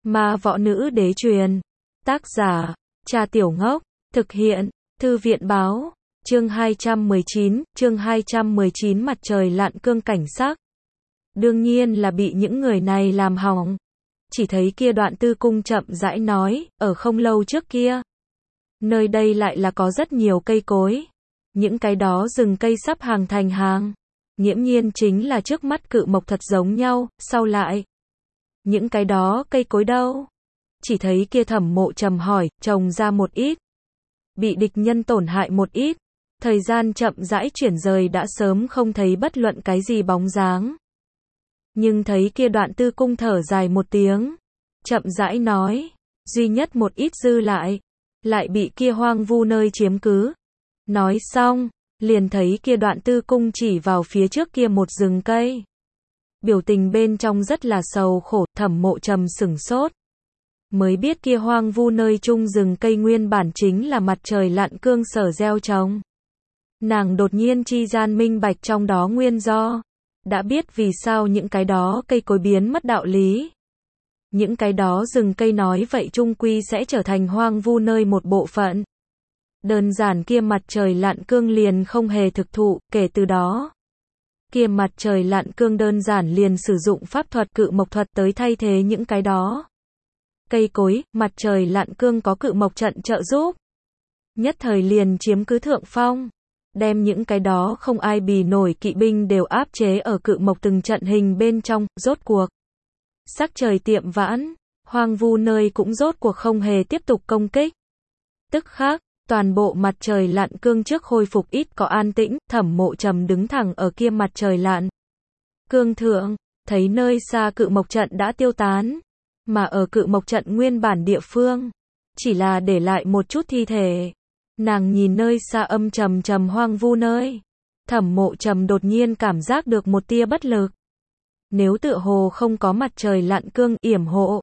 Ma võ nữ đế truyền. Tác giả, Trà Tiểu Ngốc. Thực hiện, Thư viện báo. Chương 219, mặt trời lặn cương cảnh sắc. Đương nhiên là bị những người này làm hỏng. Chỉ thấy kia Đoạn Tư Cung chậm rãi nói, ở không lâu trước kia. Nơi đây lại là có rất nhiều cây cối. Những cái đó rừng cây sắp hàng thành hàng. Nghiễm nhiên chính là trước mắt cự mộc thật giống nhau, sau lại. Những cái đó cây cối đâu? Chỉ thấy kia Thẩm Mộ Trầm hỏi, trồng ra một ít. Bị địch nhân tổn hại một ít. Thời gian chậm rãi chuyển rời đã sớm không thấy bất luận cái gì bóng dáng. Nhưng thấy kia Đoạn Tư Cung thở dài một tiếng. Chậm rãi nói, duy nhất một ít dư lại bị kia hoang vu nơi chiếm cứ. Nói xong, liền thấy kia Đoạn Tư Cung chỉ vào phía trước kia một rừng cây. Biểu tình bên trong rất là sầu khổ, Thẩm Mộ Trầm sửng sốt. Mới biết kia hoang vu nơi chung rừng cây nguyên bản chính là mặt trời lặn cương sở gieo trồng. Nàng đột nhiên chi gian minh bạch trong đó nguyên do. Đã biết vì sao những cái đó cây cối biến mất đạo lý. Những cái đó rừng cây nói vậy chung quy sẽ trở thành hoang vu nơi một bộ phận. Đơn giản kia mặt trời lặn cương liền không hề thực thụ, kể từ đó. Kia mặt trời lặn cương đơn giản liền sử dụng pháp thuật cự mộc thuật tới thay thế những cái đó. Cây cối, mặt trời lặn cương có cự mộc trận trợ giúp. Nhất thời liền chiếm cứ thượng phong. Đem những cái đó không ai bì nổi kỵ binh đều áp chế ở cự mộc từng trận hình bên trong, rốt cuộc. Sắc trời tiệm vãn, hoang vu nơi cũng rốt cuộc không hề tiếp tục công kích. Tức khắc, toàn bộ mặt trời lặn cương trước khôi phục ít có an tĩnh, Thẩm Mộ Trầm đứng thẳng ở kia mặt trời lặn cương thượng, thấy nơi xa cự mộc trận đã tiêu tán, mà ở cự mộc trận nguyên bản địa phương, chỉ là để lại một chút thi thể. Nàng nhìn nơi xa âm trầm trầm hoang vu nơi, Thẩm Mộ Trầm đột nhiên cảm giác được một tia bất lực. Nếu tựa hồ không có mặt trời lặn cương yểm hộ,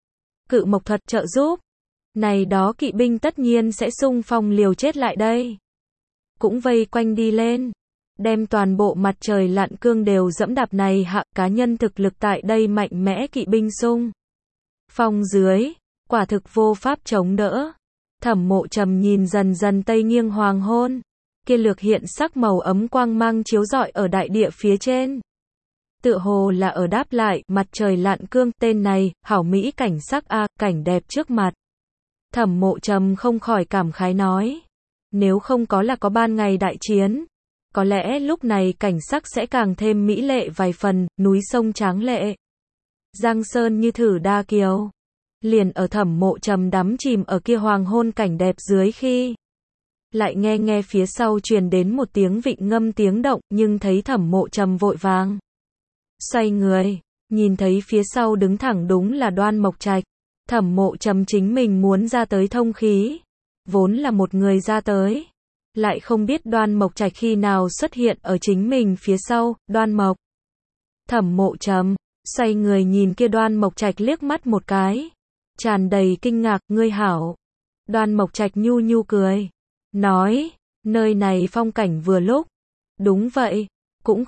cự mộc thuật trợ giúp, này đó kỵ binh tất nhiên sẽ xung phong liều chết lại đây. Cũng vây quanh đi lên, đem toàn bộ mặt trời lặn cương đều dẫm đạp này hạ, cá nhân thực lực tại đây mạnh mẽ kỵ binh xung phong dưới, quả thực vô pháp chống đỡ. Thẩm Mộ Trầm nhìn dần dần tây nghiêng hoàng hôn, kia lược hiện sắc màu ấm quang mang chiếu rọi ở đại địa phía trên. Tựa hồ là ở đáp lại, mặt trời lặn cương, tên này, hảo mỹ cảnh sắc a, cảnh đẹp trước mặt. Thẩm Mộ Trầm không khỏi cảm khái nói, nếu không có là có ban ngày đại chiến, có lẽ lúc này cảnh sắc sẽ càng thêm mỹ lệ vài phần, núi sông tráng lệ, giang sơn như thử đa kiều. Liền ở Thẩm Mộ Trầm đắm chìm ở kia hoàng hôn cảnh đẹp dưới khi, lại nghe phía sau truyền đến một tiếng vịnh ngâm tiếng động, nhưng thấy Thẩm Mộ Trầm vội vàng xoay người, nhìn thấy phía sau đứng thẳng đúng là Đoan Mộc Trạch. Thẩm Mộ Trầm chính mình muốn ra tới thông khí, vốn là một người ra tới, lại không biết Đoan Mộc Trạch khi nào xuất hiện ở chính mình phía sau. Đoan Mộc. Thẩm Mộ Trầm xoay người nhìn kia Đoan Mộc Trạch liếc mắt một cái, tràn đầy kinh ngạc, ngươi hảo. Đoan Mộc Trạch nhu nhu cười, nói, nơi này phong cảnh vừa lúc. Đúng vậy, cũng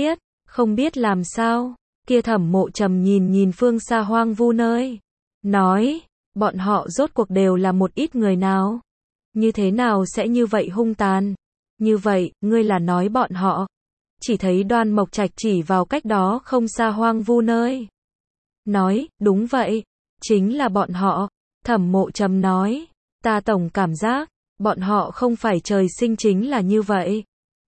không biết làm sao. Kia Thẩm Mộ Trầm nhìn phương xa hoang vu nơi, nói, bọn họ rốt cuộc đều là một ít người nào? Như thế nào sẽ như vậy hung tàn? Như vậy, ngươi là nói bọn họ? Chỉ thấy Đoan Mộc Trạch chỉ vào cách đó không xa hoang vu nơi, nói, đúng vậy, chính là bọn họ. Thẩm Mộ Trầm nói, ta tổng cảm giác, bọn họ không phải trời sinh chính là như vậy.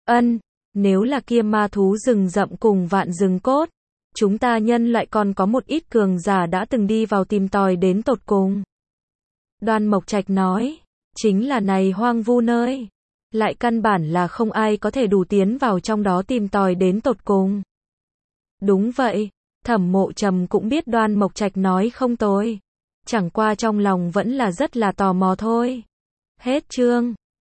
Nếu là kia ma thú rừng rậm cùng vạn rừng cốt, chúng ta nhân loại còn có một ít cường giả đã từng đi vào tìm tòi đến tột cùng. Đoan Mộc Trạch nói, chính là này hoang vu nơi, lại căn bản là không ai có thể đủ tiến vào trong đó tìm tòi đến tột cùng. Đúng vậy, Thẩm Mộ Trầm cũng biết Đoan Mộc Trạch nói không tồi, chẳng qua trong lòng vẫn là rất là tò mò thôi. Hết chương.